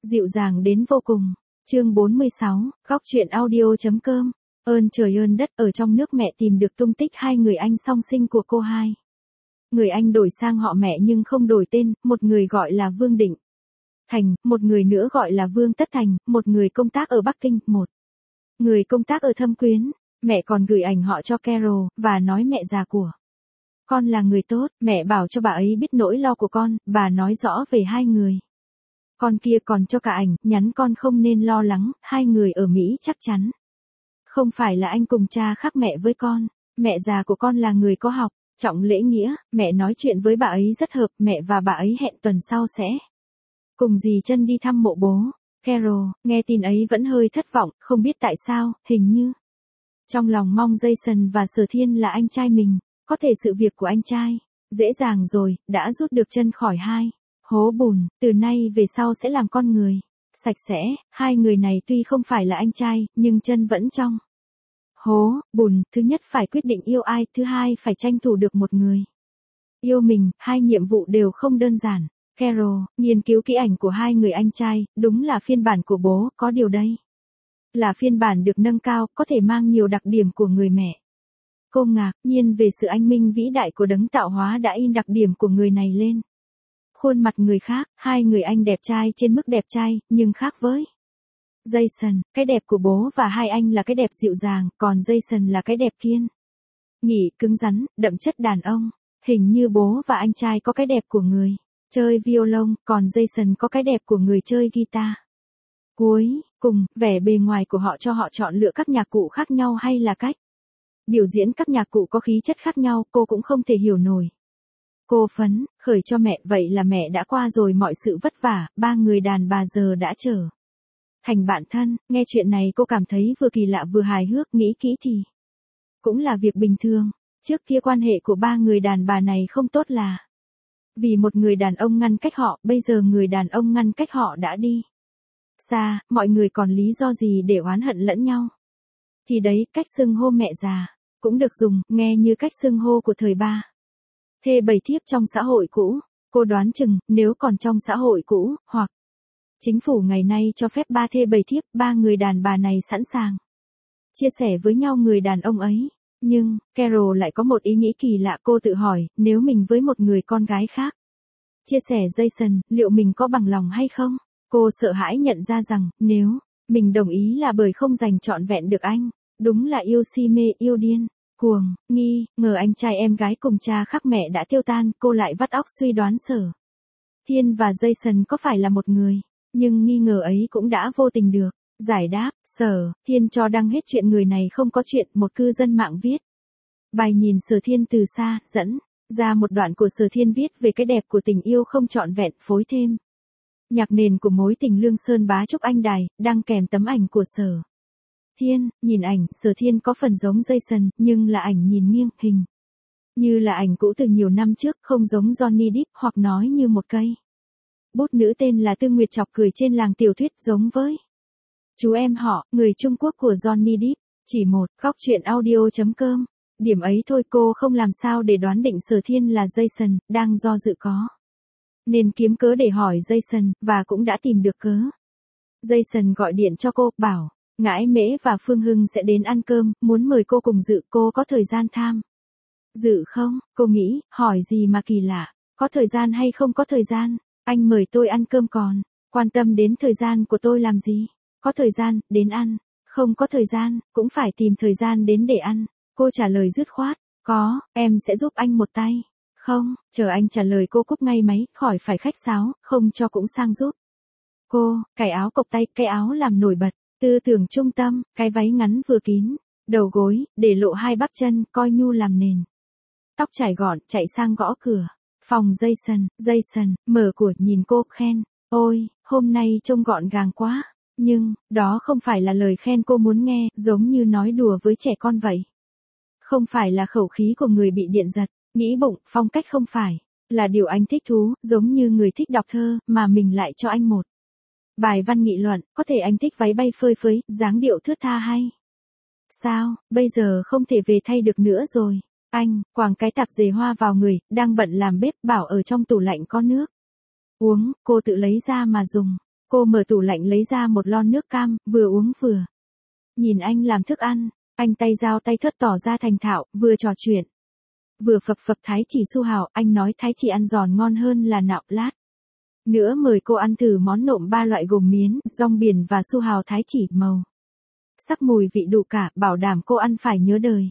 dịu dàng đến vô cùng. Chương 46, góc truyện audio.com. Ơn trời ơn đất, ở trong nước mẹ tìm được tung tích hai người anh song sinh của cô hai. Người anh đổi sang họ mẹ nhưng không đổi tên, một người gọi là Vương Định Thành, một người nữa gọi là Vương Tất Thành, một người công tác ở Bắc Kinh, một người công tác ở Thâm Quyến. Mẹ còn gửi ảnh họ cho Carol, và nói mẹ già của con là người tốt, mẹ bảo cho bà ấy biết nỗi lo của con, bà nói rõ về hai người. Con kia còn cho cả ảnh, nhắn con không nên lo lắng, hai người ở Mỹ chắc chắn không phải là anh cùng cha khác mẹ với con. Mẹ già của con là người có học, trọng lễ nghĩa, mẹ nói chuyện với bà ấy rất hợp, mẹ và bà ấy hẹn tuần sau sẽ cùng dì Chân đi thăm mộ bố. Carol, nghe tin ấy vẫn hơi thất vọng, không biết tại sao, hình như trong lòng mong Jason và Sở Thiên là anh trai mình, có thể sự việc của anh trai dễ dàng rồi, đã rút được chân khỏi hai hố bùn, từ nay về sau sẽ làm con người sạch sẽ. Hai người này tuy không phải là anh trai, nhưng chân vẫn trong hố bùn. Thứ nhất phải quyết định yêu ai, thứ hai phải tranh thủ được một người yêu mình, hai nhiệm vụ đều không đơn giản. Carol, nghiên cứu kỹ ảnh của hai người anh trai, đúng là phiên bản của bố, có điều đây là phiên bản được nâng cao, có thể mang nhiều đặc điểm của người mẹ. Cô ngạc nhiên về sự anh minh vĩ đại của đấng tạo hóa đã in đặc điểm của người này lên khuôn mặt người khác. Hai người anh đẹp trai trên mức đẹp trai, nhưng khác với Jason. Cái đẹp của bố và hai anh là cái đẹp dịu dàng, còn Jason là cái đẹp kiên nghị, cứng rắn, đậm chất đàn ông. Hình như bố và anh trai có cái đẹp của người chơi violon, còn Jason có cái đẹp của người chơi guitar. Cuối cùng, vẻ bề ngoài của họ cho họ chọn lựa các nhạc cụ khác nhau hay là cách biểu diễn các nhạc cụ có khí chất khác nhau, cô cũng không thể hiểu nổi. Cô phấn khởi cho mẹ, vậy là mẹ đã qua rồi mọi sự vất vả, ba người đàn bà giờ đã trở thành bạn thân. Nghe chuyện này cô cảm thấy vừa kỳ lạ vừa hài hước, nghĩ kỹ thì cũng là việc bình thường. Trước kia quan hệ của ba người đàn bà này không tốt là vì một người đàn ông ngăn cách họ, bây giờ người đàn ông ngăn cách họ đã đi xa, mọi người còn lý do gì để oán hận lẫn nhau. Thì đấy, cách xưng hô mẹ già cũng được dùng, nghe như cách xưng hô của thời ba thê bảy thiếp trong xã hội cũ. Cô đoán chừng, nếu còn trong xã hội cũ, hoặc chính phủ ngày nay cho phép ba thê bảy thiếp, ba người đàn bà này sẵn sàng chia sẻ với nhau người đàn ông ấy. Nhưng, Carol lại có một ý nghĩ kỳ lạ. Cô tự hỏi, nếu mình với một người con gái khác chia sẻ Jason, liệu mình có bằng lòng hay không? Cô sợ hãi nhận ra rằng, nếu mình đồng ý là bởi không dành trọn vẹn được anh. Đúng là yêu si mê, yêu điên cuồng, nghi ngờ anh trai em gái cùng cha khác mẹ đã tiêu tan. Cô lại vắt óc suy đoán Sở Thiên và Jason có phải là một người, nhưng nghi ngờ ấy cũng đã vô tình được giải đáp. Sở Thiên cho đăng hết chuyện người này không có chuyện. Một cư dân mạng viết bài nhìn Sở Thiên từ xa, dẫn ra một đoạn của Sở Thiên viết về cái đẹp của tình yêu không trọn vẹn, phối thêm nhạc nền của mối tình Lương Sơn Bá Trúc Anh Đài, đăng kèm tấm ảnh của Sở Thiên. Nhìn ảnh, Sở Thiên có phần giống Jason, nhưng là ảnh nhìn nghiêng, hình như là ảnh cũ từ nhiều năm trước, không giống Johnny Depp, hoặc nói như một cây bút nữ tên là Tư Nguyệt chọc cười trên làng tiểu thuyết, giống với chú em họ, người Trung Quốc của Johnny Depp. Chỉ một, góc truyện audio.com. Điểm ấy thôi, cô không làm sao để đoán định Sở Thiên là Jason, đang do dự có nên kiếm cớ để hỏi Jason, và cũng đã tìm được cớ. Jason gọi điện cho cô, bảo Ngãi Mễ và Phương Hưng sẽ đến ăn cơm, muốn mời cô cùng dự. Cô có thời gian tham dự không? Cô nghĩ, hỏi gì mà kỳ lạ, có thời gian hay không có thời gian, anh mời tôi ăn cơm còn quan tâm đến thời gian của tôi làm gì? Có thời gian, đến ăn, không có thời gian, cũng phải tìm thời gian đến để ăn. Cô trả lời dứt khoát, có, em sẽ giúp anh một tay. Không, chờ anh trả lời. Cô cúp ngay máy, khỏi phải khách sáo, không cho cũng sang giúp cô. Cài áo cộc tay, cái áo làm nổi bật tư tưởng trung tâm, cái váy ngắn vừa kín đầu gối, để lộ hai bắp chân, coi nhu làm nền. Tóc trải gọn, chạy sang gõ cửa phòng Jason. Jason mở cửa nhìn cô, khen, ôi, hôm nay trông gọn gàng quá. Nhưng, đó không phải là lời khen cô muốn nghe, giống như nói đùa với trẻ con vậy. Không phải là khẩu khí của người bị điện giật. Nghĩ bụng, phong cách không phải là điều anh thích thú, giống như người thích đọc thơ, mà mình lại cho anh một bài văn nghị luận. Có thể anh thích váy bay phơi phới, dáng điệu thướt tha hay sao? Bây giờ không thể về thay được nữa rồi. Anh quàng cái tạp dề hoa vào người, đang bận làm bếp, bảo ở trong tủ lạnh có nước uống, cô tự lấy ra mà dùng. Cô mở tủ lạnh lấy ra một lon nước cam, vừa uống vừa nhìn anh làm thức ăn. Anh tay dao tay thớt tỏ ra thành thạo, vừa trò chuyện vừa phập phập thái chỉ su hào. Anh nói thái chỉ ăn giòn ngon hơn là nạo lát nữa mời cô ăn thử món nộm 3 loại gồm miến, rong biển và su hào thái chỉ màu sắc mùi vị đủ cả, bảo đảm cô ăn phải nhớ đời.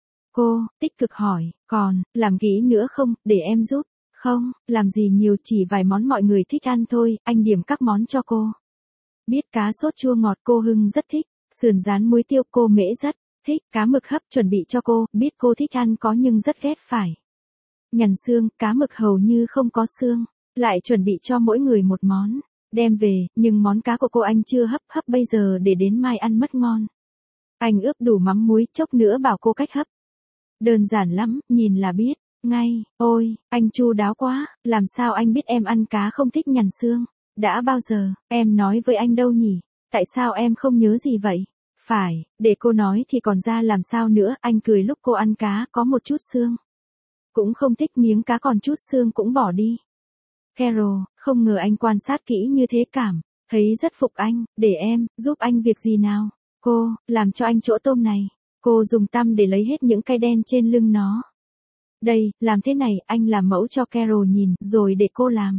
Cô tích cực hỏi, còn làm kỹ nữa không, để em giúp? Không, làm gì nhiều, chỉ vài món mọi người thích ăn thôi. Anh điểm các món cho cô. Biết cá sốt chua ngọt cô Hưng rất thích, sườn rán muối tiêu cô Mễ rất thích, cá mực hấp chuẩn bị cho cô, biết cô thích ăn có nhưng rất ghét phải nhằn xương, cá mực hầu như không có xương, lại chuẩn bị cho mỗi người một món, đem về, nhưng món cá của cô anh chưa hấp bây giờ để đến mai ăn mất ngon. Anh ướp đủ mắm muối, chốc nữa bảo cô cách hấp. Đơn giản lắm, nhìn là biết ngay. Ôi, anh chu đáo quá, làm sao anh biết em ăn cá không thích nhằn xương? Đã bao giờ, em nói với anh đâu nhỉ? Tại sao em không nhớ gì vậy? Phải, để cô nói thì còn ra làm sao nữa, anh cười lúc cô ăn cá có một chút xương. Cũng không thích miếng cá còn chút xương cũng bỏ đi. Carol, không ngờ anh quan sát kỹ như thế cảm, thấy rất phục anh, để em, giúp anh việc gì nào? Cô, làm cho anh chỗ tôm này. Cô dùng tăm để lấy hết những cái đen trên lưng nó. Đây, làm thế này, anh làm mẫu cho Carol nhìn, rồi để cô làm.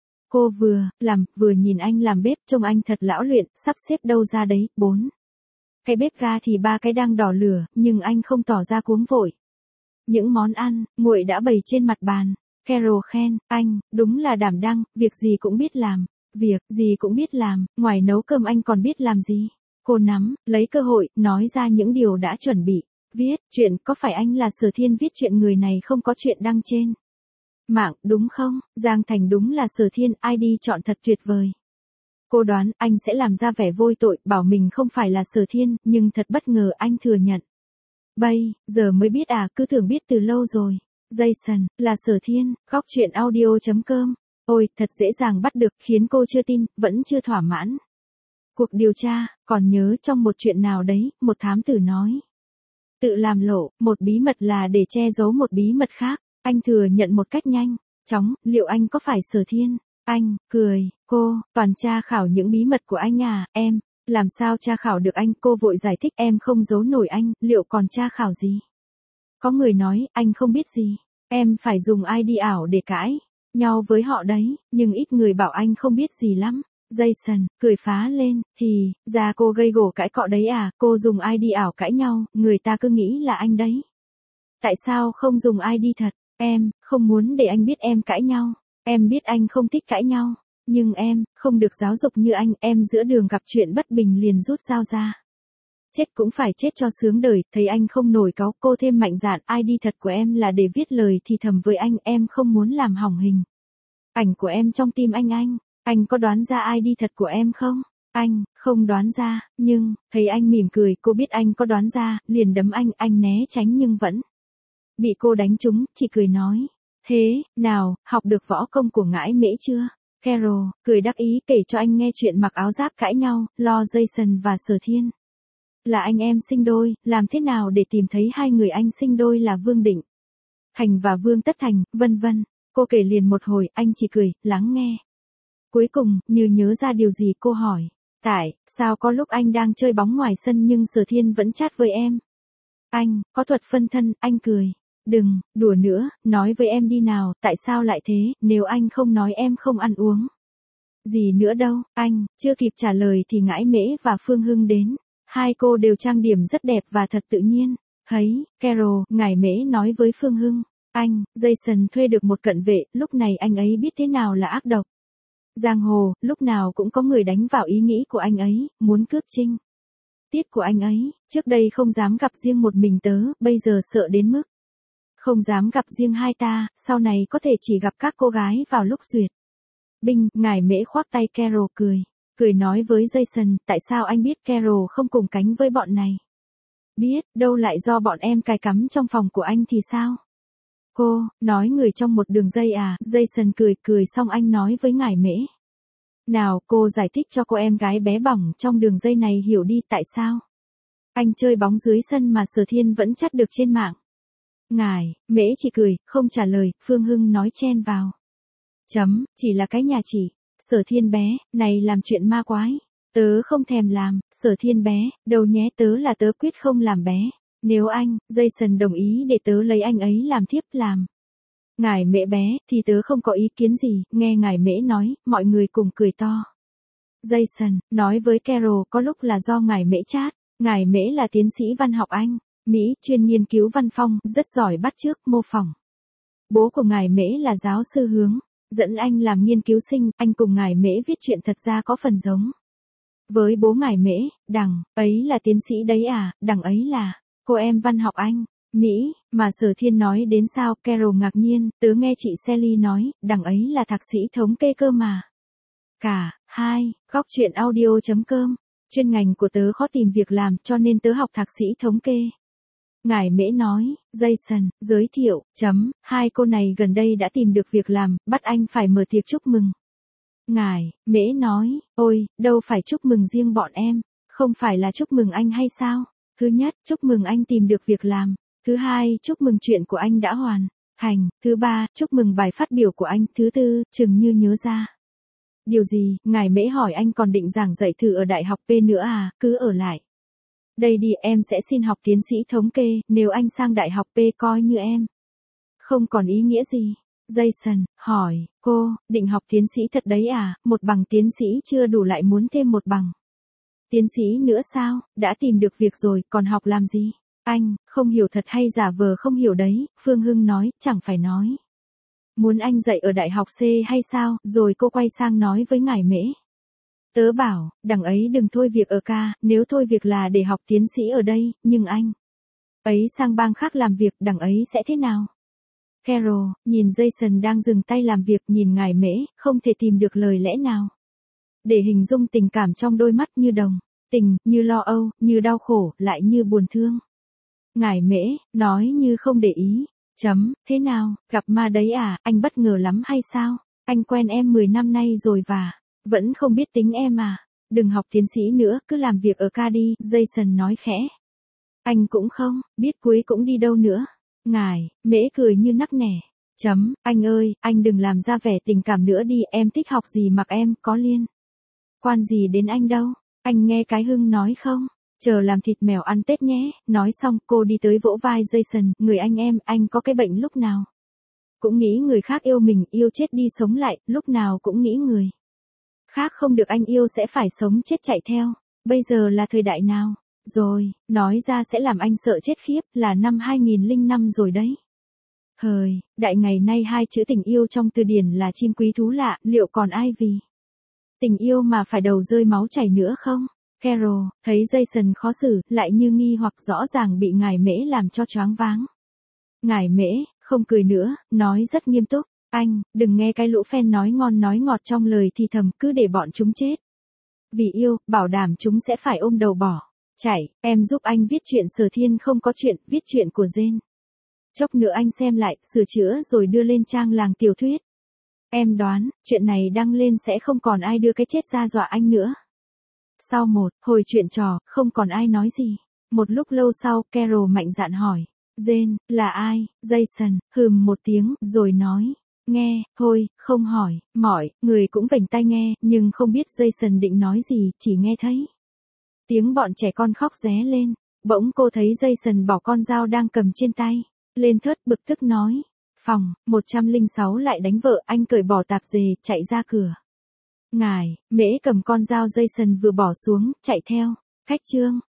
Cô vừa làm, vừa nhìn anh làm bếp, trông anh thật lão luyện, sắp xếp đâu ra đấy, 4 cái bếp ga thì 3 cái đang đỏ lửa, nhưng anh không tỏ ra cuống vội. Những món ăn, nguội đã bày trên mặt bàn. Carol khen, anh, đúng là đảm đang, việc gì cũng biết làm. Việc gì cũng biết làm, ngoài nấu cơm anh còn biết làm gì? Cô nắm lấy cơ hội, nói ra những điều đã chuẩn bị. Viết, chuyện, có phải anh là Sở Thiên viết chuyện người này không có chuyện đăng trên mạng, đúng không? Giang Thành đúng là Sở Thiên, ID chọn thật tuyệt vời. Cô đoán, anh sẽ làm ra vẻ vôi tội, bảo mình không phải là Sở Thiên, nhưng thật bất ngờ anh thừa nhận. Bây giờ mới biết à, cứ tưởng biết từ lâu rồi. Jason, là Sở Thiên, góc chuyện audio.com. Ôi, thật dễ dàng bắt được, khiến cô chưa tin, vẫn chưa thỏa mãn. Cuộc điều tra, còn nhớ trong một chuyện nào đấy, một thám tử nói. Tự làm lộ, một bí mật là để che giấu một bí mật khác. Anh thừa nhận một cách nhanh chóng, liệu anh có phải Sở Thiên? Anh cười, cô, toàn tra khảo những bí mật của anh à, em, làm sao tra khảo được anh? Cô vội giải thích, em không giấu nổi anh, liệu còn tra khảo gì? Có người nói, anh không biết gì, em phải dùng ID ảo để cãi nhau với họ đấy, nhưng ít người bảo anh không biết gì lắm. Jason, cười phá lên, thì, ra cô gây gổ cãi cọ đấy à, cô dùng ID ảo cãi nhau, người ta cứ nghĩ là anh đấy. Tại sao không dùng ID thật? Em, không muốn để anh biết em cãi nhau. Em biết anh không thích cãi nhau. Nhưng em, không được giáo dục như anh, em giữa đường gặp chuyện bất bình liền rút dao ra. Chết cũng phải chết cho sướng đời, thấy anh không nổi cáu, cô thêm mạnh dạn, ID thật của em là để viết lời thì thầm với anh, em không muốn làm hỏng hình ảnh của em trong tim anh có đoán ra ID thật của em không? Anh, không đoán ra, nhưng, thấy anh mỉm cười, cô biết anh có đoán ra, liền đấm anh né tránh nhưng vẫn bị cô đánh trúng, chỉ cười nói. Thế, nào, học được võ công của ngãi Mễ chưa? Carol, cười đắc ý kể cho anh nghe chuyện mặc áo giáp cãi nhau, lo Jason và Sở Thiên là anh em sinh đôi, làm thế nào để tìm thấy hai người anh sinh đôi là Vương Định Hành và Vương Tất Thành, vân vân. Cô kể liền một hồi, anh chỉ cười, lắng nghe. Cuối cùng, như nhớ ra điều gì cô hỏi. Tại, sao có lúc anh đang chơi bóng ngoài sân nhưng Sở Thiên vẫn chat với em? Anh, có thuật phân thân, anh cười. Đừng, đùa nữa, nói với em đi nào, tại sao lại thế, nếu anh không nói em không ăn uống. Gì nữa đâu, anh, chưa kịp trả lời thì Ngãi Mễ và Phương Hưng đến. Hai cô đều trang điểm rất đẹp và thật tự nhiên. Thấy, Carol, Ngải Mễ nói với Phương Hưng. Anh, Jason thuê được một cận vệ, lúc này anh ấy biết thế nào là ác độc. Giang hồ, lúc nào cũng có người đánh vào ý nghĩ của anh ấy, muốn cướp trinh tiết của anh ấy, trước đây không dám gặp riêng một mình tớ, bây giờ sợ đến mức không dám gặp riêng hai ta, sau này có thể chỉ gặp các cô gái vào lúc duyệt binh. Ngải Mễ khoác tay Carol cười nói với Jason, tại sao anh biết Carol không cùng cánh với bọn này? Biết, đâu lại do bọn em cài cắm trong phòng của anh thì sao? Cô, nói người trong một đường dây à? Jason cười xong anh nói với Ngải Mễ. Nào, cô giải thích cho cô em gái bé bỏng trong đường dây này hiểu đi, tại sao anh chơi bóng dưới sân mà Sở Thiên vẫn chat được trên mạng. Ngải Mễ chỉ cười, không trả lời, Phương Hưng nói chen vào. Chỉ là cái nhà chị Sở Thiên bé, này làm chuyện ma quái. Tớ không thèm làm, Sở Thiên bé, đâu nhé, tớ là tớ quyết không làm bé. Nếu anh, Jason đồng ý để tớ lấy anh ấy làm thiếp làm. Ngải Mễ bé, thì tớ không có ý kiến gì, nghe Ngải Mễ nói, mọi người cùng cười to. Jason, nói với Carol có lúc là do Ngải Mễ chát. Ngải Mễ là tiến sĩ văn học Anh, Mỹ, chuyên nghiên cứu văn phong, rất giỏi bắt chước, mô phỏng. Bố của Ngải Mễ là giáo sư Hướng, dẫn anh làm nghiên cứu sinh, anh cùng Ngải Mễ viết chuyện thật ra có phần giống. Với bố Ngải Mễ, Đằng, ấy là tiến sĩ đấy à, Đằng ấy là cô em văn học Anh, Mỹ, mà Sở Thiên nói đến sao, Carol ngạc nhiên, tớ nghe chị Sally nói, Đằng ấy là thạc sĩ thống kê cơ mà. Cả, hai, góc truyện audio.com, chuyên ngành của tớ khó tìm việc làm cho nên tớ học thạc sĩ thống kê. Ngải Mễ nói, Jason, giới thiệu, hai cô này gần đây đã tìm được việc làm, bắt anh phải mở tiệc chúc mừng. Ngải Mễ nói, ôi, đâu phải chúc mừng riêng bọn em, không phải là chúc mừng anh hay sao? Thứ nhất, chúc mừng anh tìm được việc làm. Thứ hai, chúc mừng chuyện của anh đã hoàn thành. Thứ ba, chúc mừng bài phát biểu của anh. Thứ tư, chừng như nhớ ra. Điều gì? Ngải Mễ hỏi, anh còn định giảng dạy thử ở đại học P nữa à, cứ ở lại. Đây đi, em sẽ xin học tiến sĩ thống kê, nếu anh sang đại học P coi như em. Không còn ý nghĩa gì. Jason, hỏi, cô, định học tiến sĩ thật đấy à, một bằng tiến sĩ chưa đủ lại muốn thêm một bằng. Tiến sĩ nữa sao, đã tìm được việc rồi, còn học làm gì? Anh, không hiểu thật hay giả vờ không hiểu đấy, Phương Hưng nói, chẳng phải nói. Muốn anh dạy ở đại học C hay sao, rồi cô quay sang nói với Ngải Mễ. Tớ bảo, đằng ấy đừng thôi việc ở ca, nếu thôi việc là để học tiến sĩ ở đây, nhưng anh ấy sang bang khác làm việc, đằng ấy sẽ thế nào? Carol, nhìn Jason đang dừng tay làm việc, nhìn Ngải Mễ, không thể tìm được lời lẽ nào để hình dung tình cảm trong đôi mắt, như đồng tình, như lo âu, như đau khổ, lại như buồn thương. Ngải Mễ, nói như không để ý. Thế nào, gặp ma đấy à, anh bất ngờ lắm hay sao? Anh quen em 10 năm nay rồi và vẫn không biết tính em à? Đừng học tiến sĩ nữa, cứ làm việc ở ca đi, Jason nói khẽ. Anh cũng không biết cuối cũng đi đâu nữa. Ngải Mễ cười như nắc nẻ. Anh ơi, anh đừng làm ra vẻ tình cảm nữa đi, em thích học gì mặc em, có liên quan gì đến anh đâu. Anh nghe cái Hưng nói không? Chờ làm thịt mèo ăn Tết nhé. Nói xong, cô đi tới vỗ vai Jason, người anh em, anh có cái bệnh lúc nào cũng nghĩ người khác yêu mình, yêu chết đi sống lại, lúc nào cũng nghĩ người khác không được anh yêu sẽ phải sống chết chạy theo. Bây giờ là thời đại nào? Rồi, nói ra sẽ làm anh sợ chết khiếp, là năm 2005 rồi đấy. Hời, đại ngày nay hai chữ tình yêu trong từ điển là chim quý thú lạ, liệu còn ai vì tình yêu mà phải đầu rơi máu chảy nữa không? Carol, thấy Jason khó xử, lại như nghi hoặc, rõ ràng bị Ngải Mễ làm cho choáng váng. Ngải Mễ, không cười nữa, nói rất nghiêm túc, anh, đừng nghe cái lũ fan nói ngon nói ngọt trong lời thì thầm, cứ để bọn chúng chết. Vì yêu, bảo đảm chúng sẽ phải ôm đầu bỏ chạy, em giúp anh viết chuyện Sở Thiên không có chuyện, viết chuyện của Jane. Chốc nữa anh xem lại, sửa chữa rồi đưa lên trang làng tiểu thuyết. Em đoán, chuyện này đăng lên sẽ không còn ai đưa cái chết ra dọa anh nữa. Sau một hồi chuyện trò, không còn ai nói gì. Một lúc lâu sau, Carol mạnh dạn hỏi. Jane, là ai? Jason, một tiếng, rồi nói. Nghe, thôi, không hỏi, mọi người cũng vểnh tai nghe, nhưng không biết Jason định nói gì, chỉ nghe thấy tiếng bọn trẻ con khóc ré lên. Bỗng cô thấy Jason bỏ con dao đang cầm trên tay lên thớt, bực tức nói. Phòng 106 lại đánh vợ, anh cởi bỏ tạp dề, chạy ra cửa. Ngải Mễ cầm con dao Jason vừa bỏ xuống, chạy theo. Khách trương.